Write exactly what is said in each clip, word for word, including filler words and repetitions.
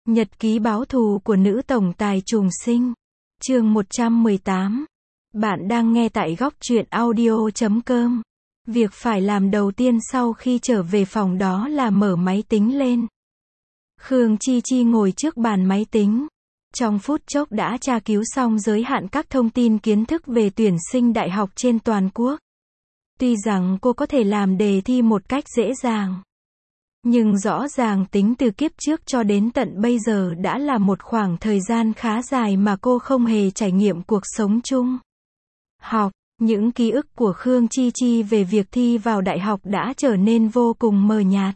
Nhật ký báo thù của nữ tổng tài trùng sinh. Chương một trăm mười tám. Bạn đang nghe tại góc truyện audio chấm com. Việc phải làm đầu tiên sau khi trở về phòng đó là mở máy tính lên. Khương Chi Chi ngồi trước bàn máy tính. Trong phút chốc đã tra cứu xong giới hạn các thông tin kiến thức về tuyển sinh đại học trên toàn quốc. Tuy rằng cô có thể làm đề thi một cách dễ dàng, nhưng rõ ràng tính từ kiếp trước cho đến tận bây giờ đã là một khoảng thời gian khá dài mà cô không hề trải nghiệm cuộc sống chung. Học, những ký ức của Khương Chi Chi về việc thi vào đại học đã trở nên vô cùng mờ nhạt.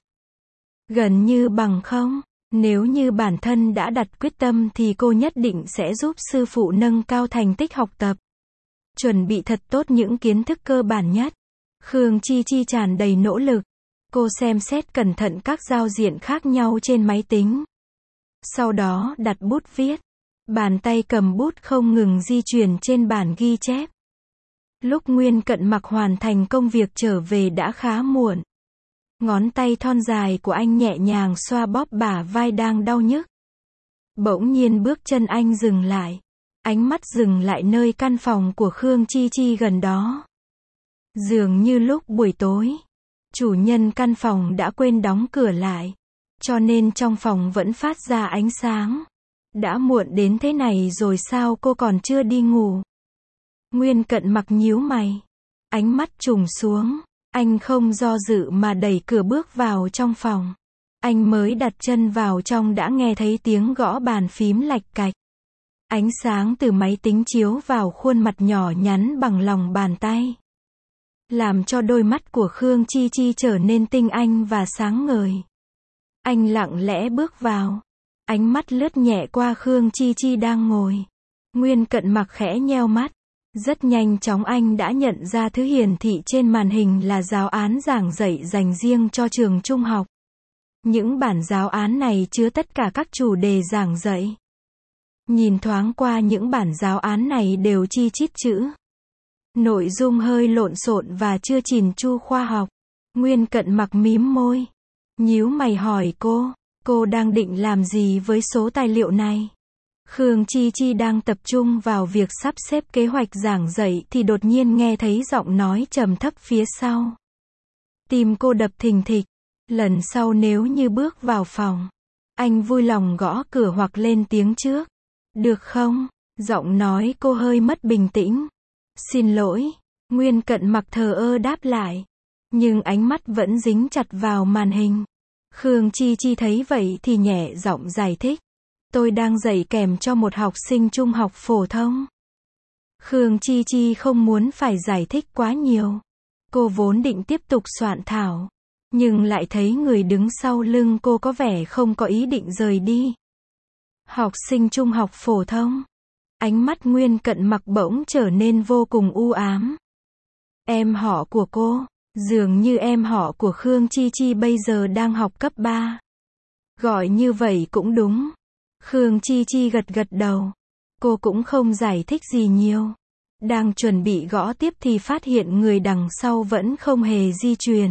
Gần như bằng không, nếu như bản thân đã đặt quyết tâm thì cô nhất định sẽ giúp sư phụ nâng cao thành tích học tập. Chuẩn bị thật tốt những kiến thức cơ bản nhất. Khương Chi Chi tràn đầy nỗ lực. Cô xem xét cẩn thận các giao diện khác nhau trên máy tính. Sau đó đặt bút viết. Bàn tay cầm bút không ngừng di chuyển trên bản ghi chép. Lúc Nguyên Cận Mặc hoàn thành công việc trở về đã khá muộn. Ngón tay thon dài của anh nhẹ nhàng xoa bóp bả vai đang đau nhức. Bỗng nhiên bước chân anh dừng lại. Ánh mắt dừng lại nơi căn phòng của Khương Chi Chi gần đó. Dường như lúc buổi tối, chủ nhân căn phòng đã quên đóng cửa lại, cho nên trong phòng vẫn phát ra ánh sáng. Đã muộn đến thế này rồi sao cô còn chưa đi ngủ? Nguyên Cận Mặc nhíu mày, ánh mắt trùng xuống, anh không do dự mà đẩy cửa bước vào trong phòng. Anh mới đặt chân vào trong đã nghe thấy tiếng gõ bàn phím lạch cạch. Ánh sáng từ máy tính chiếu vào khuôn mặt nhỏ nhắn bằng lòng bàn tay, làm cho đôi mắt của Khương Chi Chi trở nên tinh anh và sáng ngời. Anh lặng lẽ bước vào, ánh mắt lướt nhẹ qua Khương Chi Chi đang ngồi. Nguyên Cận Mặc khẽ nheo mắt. Rất nhanh chóng anh đã nhận ra thứ hiển thị trên màn hình là giáo án giảng dạy dành riêng cho trường trung học. Những bản giáo án này chứa tất cả các chủ đề giảng dạy. Nhìn thoáng qua những bản giáo án này đều chi chít chữ. Nội dung hơi lộn xộn và chưa chỉn chu khoa học. Nguyên Cận Mặc mím môi, nhíu mày hỏi cô, cô đang định làm gì với số tài liệu này? Khương Chi Chi đang tập trung vào việc sắp xếp kế hoạch giảng dạy thì đột nhiên nghe thấy giọng nói trầm thấp phía sau. Tim cô đập thình thịch. Lần sau nếu như bước vào phòng, anh vui lòng gõ cửa hoặc lên tiếng trước. Được không? Giọng nói cô hơi mất bình tĩnh. Xin lỗi. Nguyên Cận Mặc thờ ơ đáp lại, nhưng ánh mắt vẫn dính chặt vào màn hình. Khương Chi Chi thấy vậy thì nhẹ giọng giải thích. Tôi đang dạy kèm cho một học sinh trung học phổ thông. Khương Chi Chi không muốn phải giải thích quá nhiều. Cô vốn định tiếp tục soạn thảo, nhưng lại thấy người đứng sau lưng cô có vẻ không có ý định rời đi. Học sinh trung học phổ thông. Ánh mắt Nguyên Cận Mặc bỗng trở nên vô cùng u ám. Em họ của cô, dường như em họ của Khương Chi Chi bây giờ đang học cấp ba. Gọi như vậy cũng đúng. Khương Chi Chi gật gật đầu. Cô cũng không giải thích gì nhiều. Đang chuẩn bị gõ tiếp thì phát hiện người đằng sau vẫn không hề di chuyển,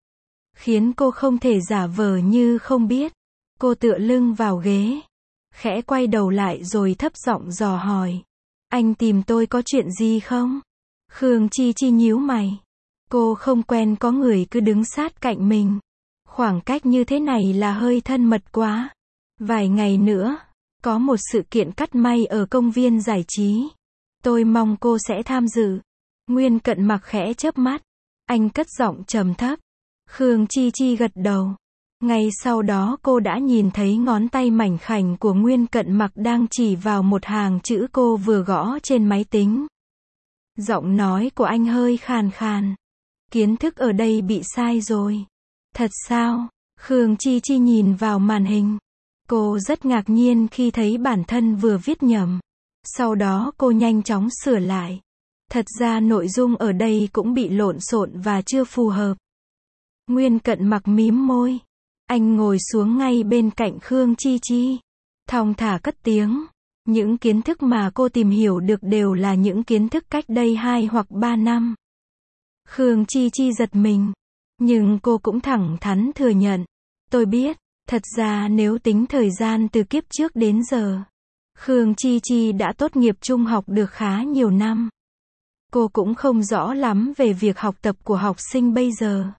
khiến cô không thể giả vờ như không biết. Cô tựa lưng vào ghế, khẽ quay đầu lại rồi thấp giọng dò hỏi. Anh tìm tôi có chuyện gì không? Khương Chi Chi nhíu mày. Cô không quen có người cứ đứng sát cạnh mình. Khoảng cách như thế này là hơi thân mật quá. Vài ngày nữa, có một sự kiện cắt may ở công viên giải trí. Tôi mong cô sẽ tham dự. Nguyên Cận Mặc khẽ chớp mắt. Anh cất giọng trầm thấp. Khương Chi Chi gật đầu. Ngay sau đó cô đã nhìn thấy ngón tay mảnh khảnh của Nguyên Cận Mặc đang chỉ vào một hàng chữ cô vừa gõ trên máy tính. Giọng nói của anh hơi khàn khàn. Kiến thức ở đây bị sai rồi. Thật sao? Khương Chi Chi nhìn vào màn hình. Cô rất ngạc nhiên khi thấy bản thân vừa viết nhầm. Sau đó cô nhanh chóng sửa lại. Thật ra nội dung ở đây cũng bị lộn xộn và chưa phù hợp. Nguyên Cận Mặc mím môi. Anh ngồi xuống ngay bên cạnh Khương Chi Chi, thong thả cất tiếng. Những kiến thức mà cô tìm hiểu được đều là những kiến thức cách đây hai hoặc ba năm. Khương Chi Chi giật mình, nhưng cô cũng thẳng thắn thừa nhận. Tôi biết, Thật ra nếu tính thời gian từ kiếp trước đến giờ, Khương Chi Chi đã tốt nghiệp trung học được khá nhiều năm. Cô cũng không rõ lắm về việc học tập của học sinh bây giờ.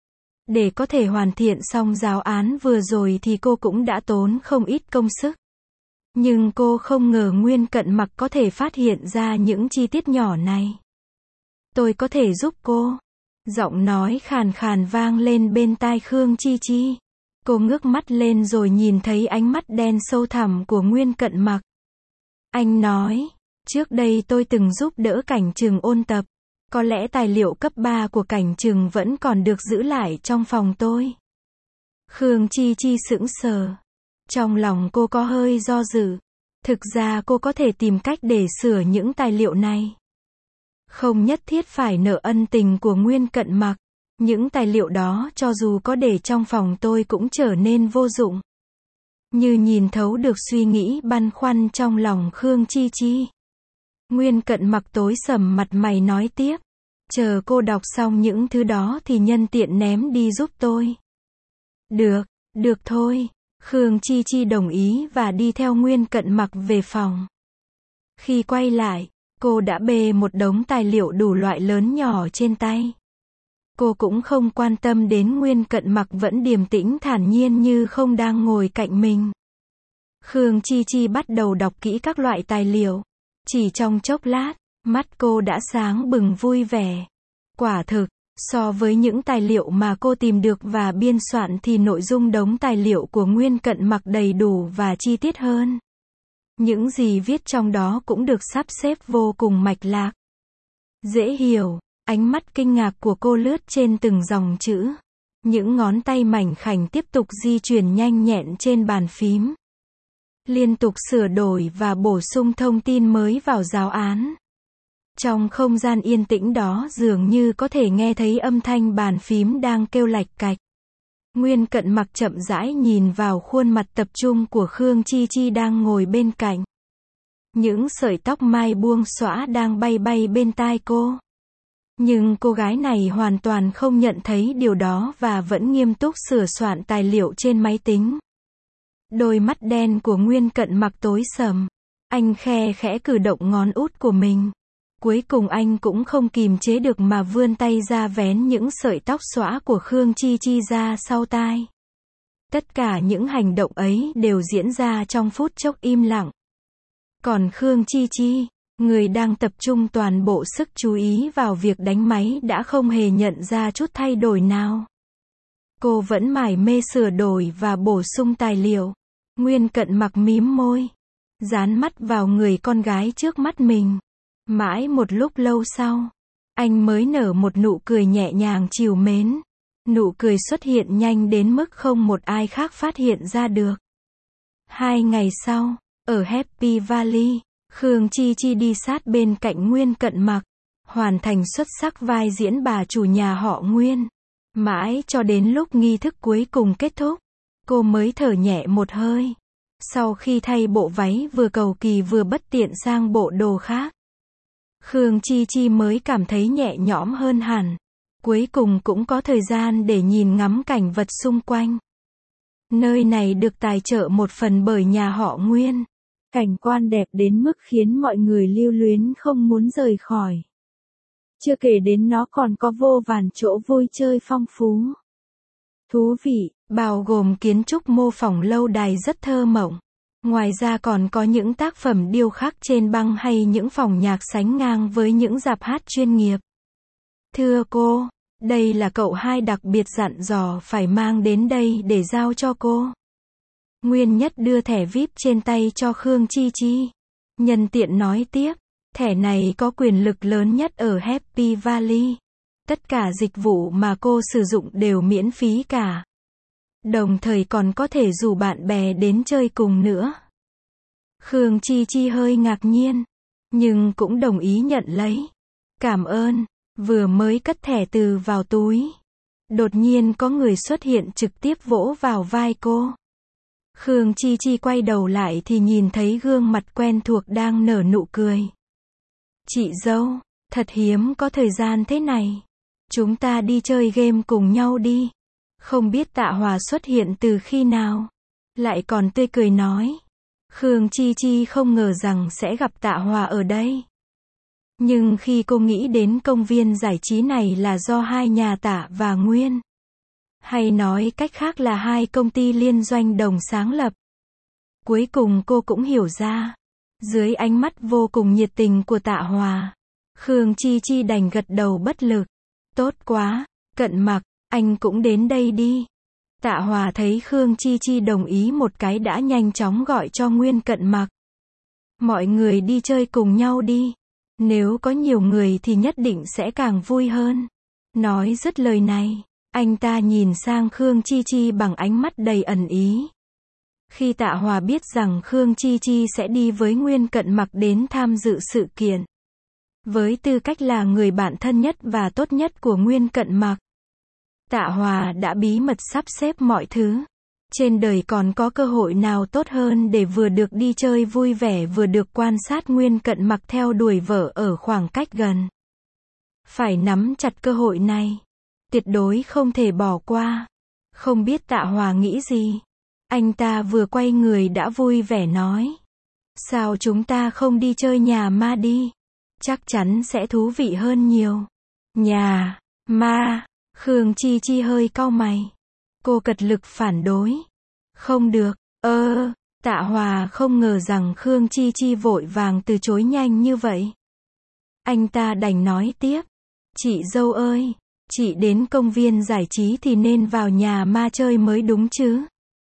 Để có thể hoàn thiện xong giáo án vừa rồi thì cô cũng đã tốn không ít công sức. Nhưng cô không ngờ Nguyên Cận Mặc có thể phát hiện ra những chi tiết nhỏ này. Tôi có thể giúp cô. Giọng nói khàn khàn vang lên bên tai Khương Chi Chi. Cô ngước mắt lên rồi nhìn thấy ánh mắt đen sâu thẳm của Nguyên Cận Mặc. Anh nói, trước đây tôi từng giúp đỡ Cảnh Trừng ôn tập. Có lẽ tài liệu cấp ba của Cảnh Trừng vẫn còn được giữ lại trong phòng tôi. Khương Chi Chi sững sờ. Trong lòng cô có hơi do dự. Thực ra cô có thể tìm cách để sửa những tài liệu này. Không nhất thiết phải nợ ân tình của Nguyên Cận Mặc. Những tài liệu đó cho dù có để trong phòng tôi cũng trở nên vô dụng. Như nhìn thấu được suy nghĩ băn khoăn trong lòng Khương Chi Chi. Nguyên Cận Mặc tối sầm mặt mày nói tiếp. Chờ cô đọc xong những thứ đó thì nhân tiện ném đi giúp tôi. Được, được thôi. Khương Chi Chi đồng ý và đi theo Nguyên Cận Mặc về phòng. Khi quay lại, cô đã bê một đống tài liệu đủ loại lớn nhỏ trên tay. Cô cũng không quan tâm đến Nguyên Cận Mặc vẫn điềm tĩnh thản nhiên như không đang ngồi cạnh mình. Khương Chi Chi bắt đầu đọc kỹ các loại tài liệu. Chỉ trong chốc lát, mắt cô đã sáng bừng vui vẻ. Quả thực, so với những tài liệu mà cô tìm được và biên soạn thì nội dung đống tài liệu của Nguyên Cận Mặc đầy đủ và chi tiết hơn. Những gì viết trong đó cũng được sắp xếp vô cùng mạch lạc. Dễ hiểu, ánh mắt kinh ngạc của cô lướt trên từng dòng chữ. Những ngón tay mảnh khảnh tiếp tục di chuyển nhanh nhẹn trên bàn phím. Liên tục sửa đổi và bổ sung thông tin mới vào giáo án. Trong không gian yên tĩnh đó dường như có thể nghe thấy âm thanh bàn phím đang kêu lạch cạch. Nguyên Cận Mặc chậm rãi nhìn vào khuôn mặt tập trung của Khương Chi Chi đang ngồi bên cạnh. Những sợi tóc mai buông xõa đang bay bay bên tai cô. Nhưng cô gái này hoàn toàn không nhận thấy điều đó và vẫn nghiêm túc sửa soạn tài liệu trên máy tính. Đôi mắt đen của Nguyên Cận Mặc tối sầm. Anh khe khẽ cử động ngón út của mình. Cuối cùng anh cũng không kìm chế được mà vươn tay ra vén những sợi tóc xõa của Khương Chi Chi ra sau tai. Tất cả những hành động ấy đều diễn ra trong phút chốc im lặng. Còn Khương Chi Chi, người đang tập trung toàn bộ sức chú ý vào việc đánh máy đã không hề nhận ra chút thay đổi nào. Cô vẫn mải mê sửa đổi và bổ sung tài liệu. Nguyên Cận Mặc mím môi, dán mắt vào người con gái trước mắt mình. Mãi một lúc lâu sau, anh mới nở một nụ cười nhẹ nhàng trìu mến. Nụ cười xuất hiện nhanh đến mức không một ai khác phát hiện ra được. Hai ngày sau, ở Happy Valley, Khương Chi Chi đi sát bên cạnh Nguyên Cận Mặc, hoàn thành xuất sắc vai diễn bà chủ nhà họ Nguyên. Mãi cho đến lúc nghi thức cuối cùng kết thúc, cô mới thở nhẹ một hơi. Sau khi thay bộ váy vừa cầu kỳ vừa bất tiện sang bộ đồ khác, Khương Chi Chi mới cảm thấy nhẹ nhõm hơn hẳn. Cuối cùng cũng có thời gian để nhìn ngắm cảnh vật xung quanh. Nơi này được tài trợ một phần bởi nhà họ Nguyên. Cảnh quan đẹp đến mức khiến mọi người lưu luyến không muốn rời khỏi. Chưa kể đến nó còn có vô vàn chỗ vui chơi phong phú. Thú vị, bao gồm kiến trúc mô phỏng lâu đài rất thơ mộng. Ngoài ra còn có những tác phẩm điêu khắc trên băng hay những phòng nhạc sánh ngang với những rạp hát chuyên nghiệp. Thưa cô, đây là cậu hai đặc biệt dặn dò phải mang đến đây để giao cho cô. Nguyên Nhất đưa thẻ vi ai pi trên tay cho Khương Chi Chi. Nhân tiện nói tiếp, thẻ này có quyền lực lớn nhất ở Happy Valley. Tất cả dịch vụ mà cô sử dụng đều miễn phí cả. Đồng thời còn có thể rủ bạn bè đến chơi cùng nữa. Khương Chi Chi hơi ngạc nhiên, nhưng cũng đồng ý nhận lấy. Cảm ơn, vừa mới cất thẻ từ vào túi. Đột nhiên có người xuất hiện trực tiếp vỗ vào vai cô. Khương Chi Chi quay đầu lại thì nhìn thấy gương mặt quen thuộc đang nở nụ cười. Chị dâu, thật hiếm có thời gian thế này. Chúng ta đi chơi game cùng nhau đi. Không biết Tạ Hòa xuất hiện từ khi nào. Lại còn tươi cười nói. Khương Chi Chi không ngờ rằng sẽ gặp Tạ Hòa ở đây. Nhưng khi cô nghĩ đến công viên giải trí này là do hai nhà Tạ và Nguyên, hay nói cách khác là hai công ty liên doanh đồng sáng lập, cuối cùng cô cũng hiểu ra. Dưới ánh mắt vô cùng nhiệt tình của Tạ Hòa, Khương Chi Chi đành gật đầu bất lực. Tốt quá, Cận Mặc, anh cũng đến đây đi. Tạ Hòa thấy Khương Chi Chi đồng ý một cái đã nhanh chóng gọi cho Nguyên Cận Mặc. Mọi người đi chơi cùng nhau đi. Nếu có nhiều người thì nhất định sẽ càng vui hơn. Nói dứt lời này, anh ta nhìn sang Khương Chi Chi bằng ánh mắt đầy ẩn ý. Khi Tạ Hòa biết rằng Khương Chi Chi sẽ đi với Nguyên Cận Mặc đến tham dự sự kiện, với tư cách là người bạn thân nhất và tốt nhất của Nguyên Cận Mặc, Tạ Hòa đã bí mật sắp xếp mọi thứ. Trên đời còn có cơ hội nào tốt hơn để vừa được đi chơi vui vẻ vừa được quan sát Nguyên Cận Mặc theo đuổi vợ ở khoảng cách gần. Phải nắm chặt cơ hội này. Tuyệt đối không thể bỏ qua. Không biết Tạ Hòa nghĩ gì. Anh ta vừa quay người đã vui vẻ nói. Sao chúng ta không đi chơi nhà ma đi? Chắc chắn sẽ thú vị hơn nhiều. Nhà ma. Khương Chi Chi hơi cau mày. Cô cật lực phản đối. Không được, ơ, Tạ Hòa không ngờ rằng Khương Chi Chi vội vàng từ chối nhanh như vậy. Anh ta đành nói tiếp. Chị dâu ơi, chị đến công viên giải trí thì nên vào nhà ma chơi mới đúng chứ.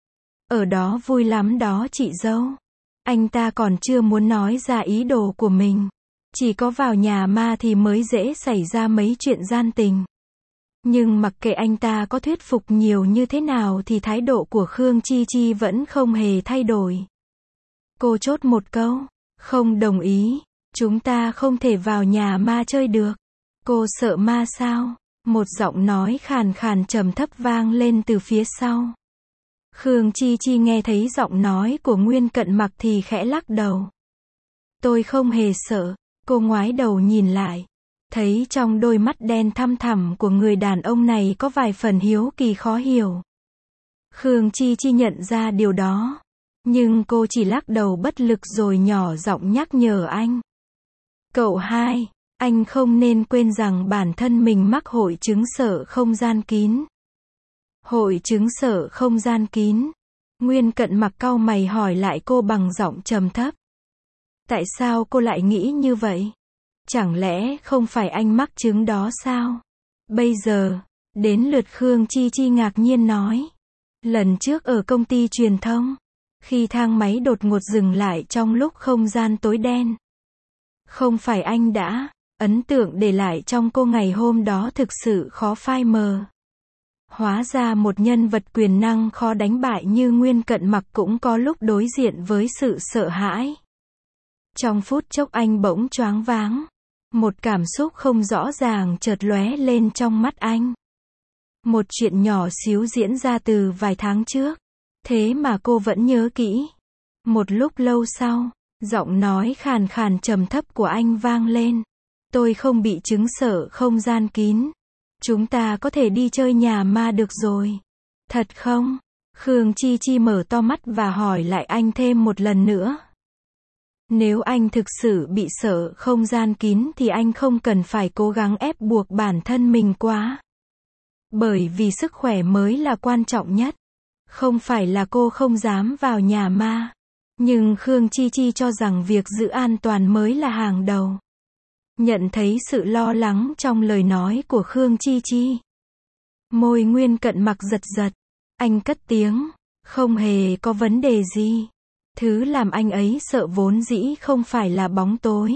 Ở đó vui lắm đó chị dâu. Anh ta còn chưa muốn nói ra ý đồ của mình. Chỉ có vào nhà ma thì mới dễ xảy ra mấy chuyện gian tình. Nhưng mặc kệ anh ta có thuyết phục nhiều như thế nào thì thái độ của Khương Chi Chi vẫn không hề thay đổi. Cô chốt một câu. Không đồng ý. Chúng ta không thể vào nhà ma chơi được. Cô sợ ma sao? Một giọng nói khàn khàn trầm thấp vang lên từ phía sau. Khương Chi Chi nghe thấy giọng nói của Nguyên Cận Mặc thì khẽ lắc đầu. Tôi không hề sợ. Cô ngoái đầu nhìn lại. Thấy trong đôi mắt đen thăm thẳm của người đàn ông này có vài phần hiếu kỳ khó hiểu. Khương Chi Chi nhận ra điều đó. Nhưng cô chỉ lắc đầu bất lực rồi nhỏ giọng nhắc nhở anh. Cậu hai, anh không nên quên rằng bản thân mình mắc hội chứng sợ không gian kín. Hội chứng sợ không gian kín. Nguyên Cận Mặc cau mày hỏi lại cô bằng giọng trầm thấp. Tại sao cô lại nghĩ như vậy? Chẳng lẽ không phải anh mắc chứng đó sao? Bây giờ, đến lượt Khương Chi Chi ngạc nhiên nói. Lần trước ở công ty truyền thông, khi thang máy đột ngột dừng lại trong lúc không gian tối đen. Không phải anh đã, ấn tượng để lại trong cô ngày hôm đó thực sự khó phai mờ. Hóa ra một nhân vật quyền năng khó đánh bại như Nguyên Cận Mặc cũng có lúc đối diện với sự sợ hãi. Trong phút chốc anh bỗng choáng váng. Một cảm xúc không rõ ràng chợt lóe lên trong mắt anh. Một chuyện nhỏ xíu diễn ra từ vài tháng trước. Thế mà cô vẫn nhớ kỹ. Một lúc lâu sau, giọng nói khàn khàn trầm thấp của anh vang lên. Tôi không bị chứng sợ không gian kín. Chúng ta có thể đi chơi nhà ma được rồi. Thật không? Khương Chi Chi mở to mắt và hỏi lại anh thêm một lần nữa. Nếu anh thực sự bị sợ không gian kín thì anh không cần phải cố gắng ép buộc bản thân mình quá. Bởi vì sức khỏe mới là quan trọng nhất. Không phải là cô không dám vào nhà ma. Nhưng Khương Chi Chi cho rằng việc giữ an toàn mới là hàng đầu. Nhận thấy sự lo lắng trong lời nói của Khương Chi Chi. Môi Nguyên Cận Mặc giật giật. Anh cất tiếng. Không hề có vấn đề gì. Thứ làm anh ấy sợ vốn dĩ không phải là bóng tối.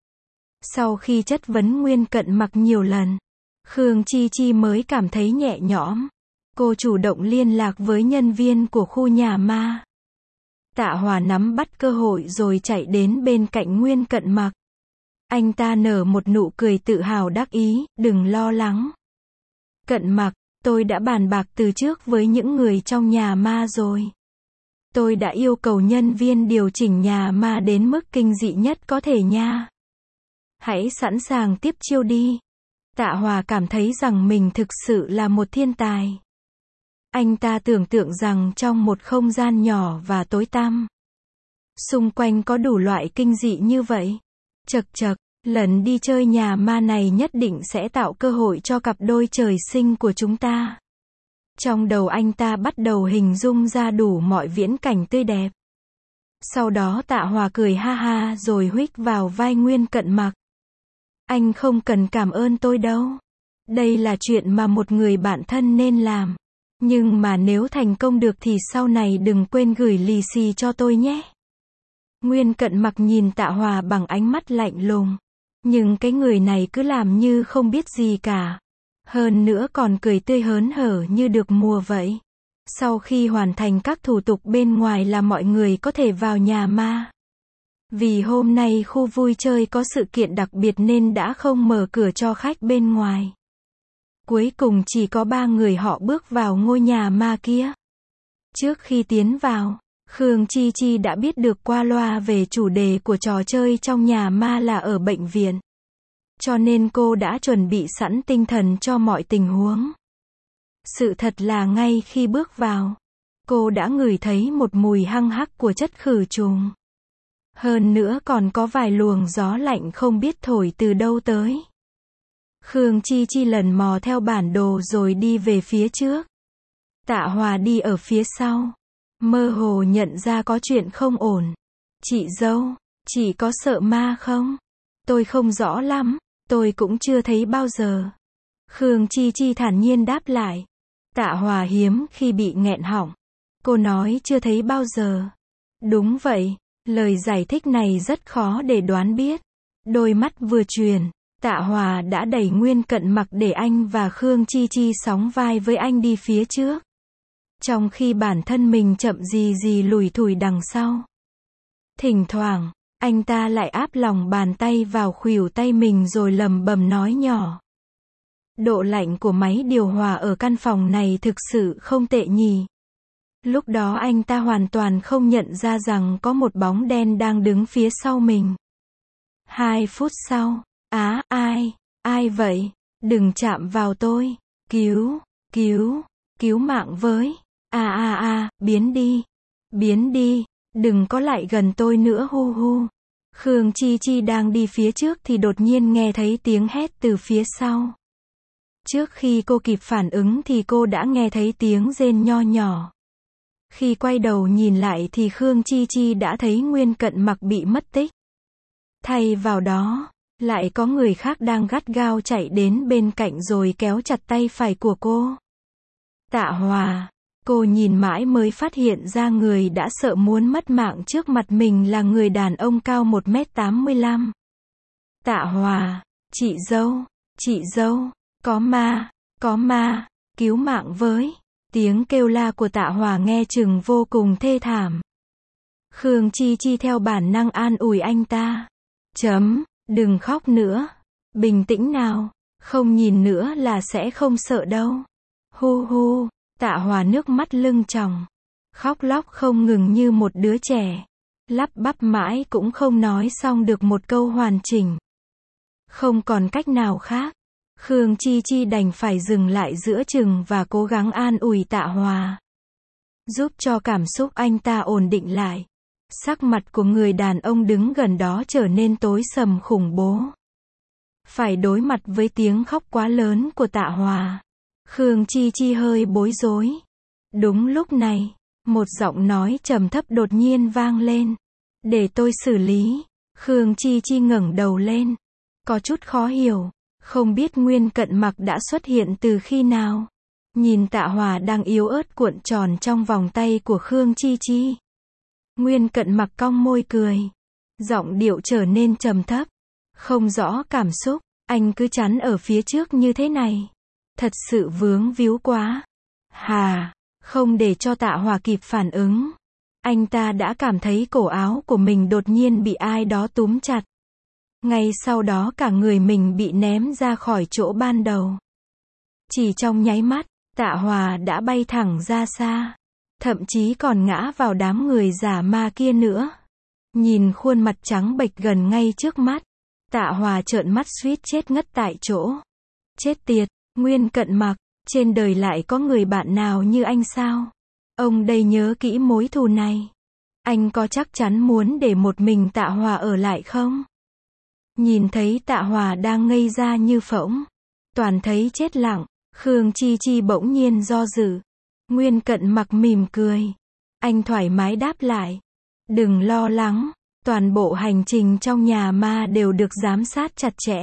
Sau khi chất vấn Nguyên Cận Mặc nhiều lần, Khương Chi Chi mới cảm thấy nhẹ nhõm. Cô chủ động liên lạc với nhân viên của khu nhà ma. Tạ Hòa nắm bắt cơ hội rồi chạy đến bên cạnh Nguyên Cận Mặc. Anh ta nở một nụ cười tự hào đắc ý, đừng lo lắng. Cận Mặc, tôi đã bàn bạc từ trước với những người trong nhà ma rồi. Tôi đã yêu cầu nhân viên điều chỉnh nhà ma đến mức kinh dị nhất có thể nha. Hãy sẵn sàng tiếp chiêu đi. Tạ Hòa cảm thấy rằng mình thực sự là một thiên tài. Anh ta tưởng tượng rằng trong một không gian nhỏ và tối tăm, xung quanh có đủ loại kinh dị như vậy. Chậc chậc, lần đi chơi nhà ma này nhất định sẽ tạo cơ hội cho cặp đôi trời sinh của chúng ta. Trong đầu anh ta bắt đầu hình dung ra đủ mọi viễn cảnh tươi đẹp. Sau đó Tạ Hòa cười ha ha rồi huých vào vai Nguyên Cận Mặc. Anh không cần cảm ơn tôi đâu. Đây là chuyện mà một người bạn thân nên làm. Nhưng mà nếu thành công được thì sau này đừng quên gửi lì xì cho tôi nhé. Nguyên Cận Mặc nhìn Tạ Hòa bằng ánh mắt lạnh lùng. Nhưng cái người này cứ làm như không biết gì cả. Hơn nữa còn cười tươi hớn hở như được mùa vậy. Sau khi hoàn thành các thủ tục bên ngoài là mọi người có thể vào nhà ma. Vì hôm nay khu vui chơi có sự kiện đặc biệt nên đã không mở cửa cho khách bên ngoài. Cuối cùng chỉ có ba người họ bước vào ngôi nhà ma kia. Trước khi tiến vào, Khương Chi Chi đã biết được qua loa về chủ đề của trò chơi trong nhà ma là ở bệnh viện. Cho nên cô đã chuẩn bị sẵn tinh thần cho mọi tình huống. Sự thật là ngay khi bước vào, cô đã ngửi thấy một mùi hăng hắc của chất khử trùng. Hơn nữa còn có vài luồng gió lạnh không biết thổi từ đâu tới. Khương Chi Chi lần mò theo bản đồ rồi đi về phía trước. Tạ Hòa đi ở phía sau. Mơ hồ nhận ra có chuyện không ổn. Chị dâu, chị có sợ ma không? Tôi không rõ lắm, tôi cũng chưa thấy bao giờ. Khương Chi Chi thản nhiên đáp lại. Tạ Hòa hiếm khi bị nghẹn họng. Cô nói chưa thấy bao giờ. Đúng vậy, lời giải thích này rất khó để đoán biết. Đôi mắt vừa chuyển, Tạ Hòa đã đẩy Nguyên Cận Mặc để anh và Khương Chi Chi sóng vai với anh đi phía trước. Trong khi bản thân mình chậm gì gì lủi thủi đằng sau. Thỉnh thoảng, anh ta lại áp lòng bàn tay vào khuỷu tay mình rồi lầm bầm nói nhỏ. Độ lạnh của máy điều hòa ở căn phòng này thực sự không tệ nhỉ. Lúc đó anh ta hoàn toàn không nhận ra rằng có một bóng đen đang đứng phía sau mình. Hai phút sau, á, ai, ai vậy? Đừng chạm vào tôi, cứu, cứu, cứu mạng với, a a a, biến đi, biến đi, đừng có lại gần tôi nữa hu hu. Khương Chi Chi đang đi phía trước thì đột nhiên nghe thấy tiếng hét từ phía sau. Trước khi cô kịp phản ứng thì cô đã nghe thấy tiếng rên nho nhỏ. Khi quay đầu nhìn lại thì Khương Chi Chi đã thấy Nguyên Cận Mặc bị mất tích. Thay vào đó, lại có người khác đang gắt gao chạy đến bên cạnh rồi kéo chặt tay phải của cô. Tạ Hòa, cô nhìn mãi mới phát hiện ra người đã sợ muốn mất mạng trước mặt mình là người đàn ông cao một mét tám mươi lăm. Tạ Hòa, chị dâu, chị dâu, có ma, có ma, cứu mạng với. Tiếng kêu la của Tạ Hòa nghe chừng vô cùng thê thảm. Khương Chi Chi theo bản năng an ủi anh ta. Chấm, đừng khóc nữa. Bình tĩnh nào, không nhìn nữa là sẽ không sợ đâu. Hu hu, Tạ Hòa nước mắt lưng tròng. Khóc lóc không ngừng như một đứa trẻ. Lắp bắp mãi cũng không nói xong được một câu hoàn chỉnh. Không còn cách nào khác. Khương Chi Chi đành phải dừng lại giữa chừng và cố gắng an ủi Tạ Hòa. Giúp cho cảm xúc anh ta ổn định lại. Sắc mặt của người đàn ông đứng gần đó trở nên tối sầm khủng bố. Phải đối mặt với tiếng khóc quá lớn của Tạ Hòa. Khương Chi Chi hơi bối rối. Đúng lúc này, một giọng nói trầm thấp đột nhiên vang lên. Để tôi xử lý. Khương Chi Chi ngẩng đầu lên. Có chút khó hiểu. Không biết Nguyên Cận Mặc đã xuất hiện từ khi nào. Nhìn Tạ Hòa đang yếu ớt cuộn tròn trong vòng tay của Khương Chi Chi. Nguyên Cận Mặc cong môi cười. Giọng điệu trở nên trầm thấp. Không rõ cảm xúc, anh cứ chắn ở phía trước như thế này. Thật sự vướng víu quá. Hà, không để cho Tạ Hòa kịp phản ứng. Anh ta đã cảm thấy cổ áo của mình đột nhiên bị ai đó túm chặt. Ngay sau đó cả người mình bị ném ra khỏi chỗ ban đầu. Chỉ trong nháy mắt, Tạ Hòa đã bay thẳng ra xa. Thậm chí còn ngã vào đám người giả ma kia nữa. Nhìn khuôn mặt trắng bệch gần ngay trước mắt. Tạ Hòa trợn mắt suýt chết ngất tại chỗ. Chết tiệt, Nguyên Cận Mặc, Trên đời lại có người bạn nào như anh sao? Ông đây nhớ kỹ mối thù này. Anh có chắc chắn muốn để một mình Tạ Hòa ở lại không? Nhìn thấy Tạ Hòa đang ngây ra như phỗng, toàn thấy chết lặng, Khương Chi Chi bỗng nhiên do dự. Nguyên Cận Mặc mỉm cười. Anh thoải mái đáp lại. Đừng lo lắng, toàn bộ hành trình trong nhà ma đều được giám sát chặt chẽ.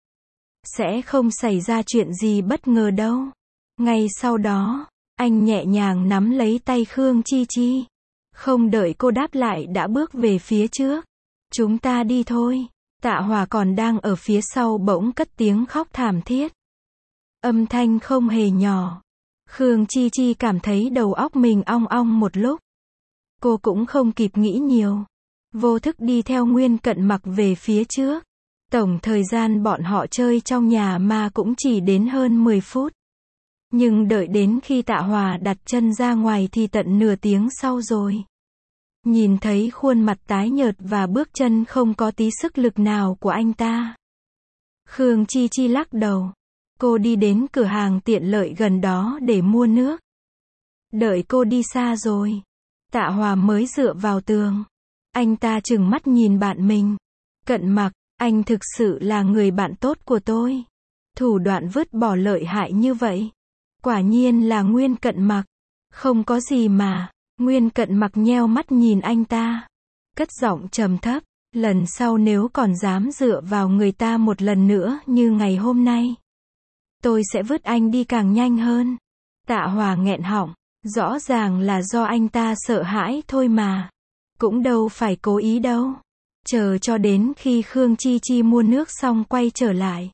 Sẽ không xảy ra chuyện gì bất ngờ đâu. Ngay sau đó, anh nhẹ nhàng nắm lấy tay Khương Chi Chi. Không đợi cô đáp lại đã bước về phía trước. Chúng ta đi thôi. Tạ Hòa còn đang ở phía sau bỗng cất tiếng khóc thảm thiết. Âm thanh không hề nhỏ. Khương Chi Chi cảm thấy đầu óc mình ong ong một lúc. Cô cũng không kịp nghĩ nhiều. Vô thức đi theo Nguyên Cận Mặc về phía trước. Tổng thời gian bọn họ chơi trong nhà ma cũng chỉ đến hơn mười phút. Nhưng đợi đến khi Tạ Hòa đặt chân ra ngoài thì tận nửa tiếng sau rồi. Nhìn thấy khuôn mặt tái nhợt và bước chân không có tí sức lực nào của anh ta, Khương Chi Chi lắc đầu. Cô đi đến cửa hàng tiện lợi gần đó để mua nước. Đợi cô đi xa rồi, Tạ Hòa mới dựa vào tường. Anh ta trừng mắt nhìn bạn mình. Cận Mặc, anh thực sự là người bạn tốt của tôi. Thủ đoạn vứt bỏ lợi hại như vậy. Quả nhiên là Nguyên Cận Mặc. Không có gì mà. Nguyên Cận Mặc nheo mắt nhìn anh ta. Cất giọng trầm thấp. Lần sau nếu còn dám dựa vào người ta một lần nữa như ngày hôm nay, tôi sẽ vứt anh đi càng nhanh hơn. Tạ Hòa nghẹn họng. Rõ ràng là do anh ta sợ hãi thôi mà. Cũng đâu phải cố ý đâu. Chờ cho đến khi Khương Chi Chi mua nước xong quay trở lại,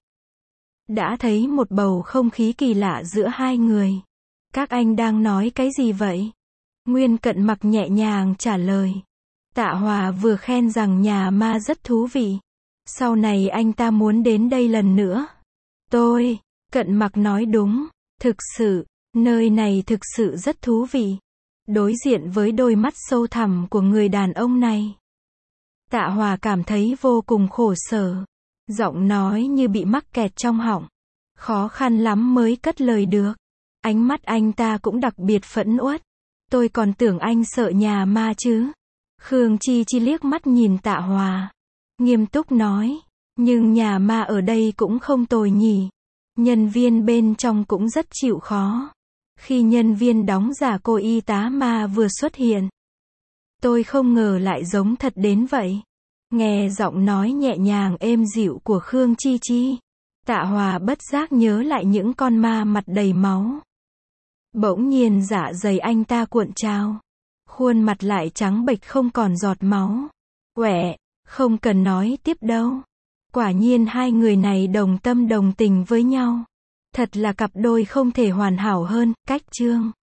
đã thấy một bầu không khí kỳ lạ giữa hai người. Các anh đang nói cái gì vậy? Nguyên Cận Mặc nhẹ nhàng trả lời. Tạ Hòa vừa khen rằng nhà ma rất thú vị. Sau này anh ta muốn đến đây lần nữa. Tôi, Cận Mặc nói đúng. Thực sự, nơi này thực sự rất thú vị. Đối diện với đôi mắt sâu thẳm của người đàn ông này, Tạ Hòa cảm thấy vô cùng khổ sở. Giọng nói như bị mắc kẹt trong họng. Khó khăn lắm mới cất lời được. Ánh mắt anh ta cũng đặc biệt phẫn uất. Tôi còn tưởng anh sợ nhà ma chứ. Khương Chi Chi liếc mắt nhìn Tạ Hòa. Nghiêm túc nói. Nhưng nhà ma ở đây cũng không tồi nhỉ. Nhân viên bên trong cũng rất chịu khó. Khi nhân viên đóng giả cô y tá ma vừa xuất hiện, tôi không ngờ lại giống thật đến vậy. Nghe giọng nói nhẹ nhàng êm dịu của Khương Chi Chi, Tạ Hòa bất giác nhớ lại những con ma mặt đầy máu. Bỗng nhiên dạ dày anh ta cuộn trào. Khuôn mặt lại trắng bệch không còn giọt máu. Quẹ, không cần nói tiếp đâu. Quả nhiên hai người này đồng tâm đồng tình với nhau. Thật là cặp đôi không thể hoàn hảo hơn. Cách chương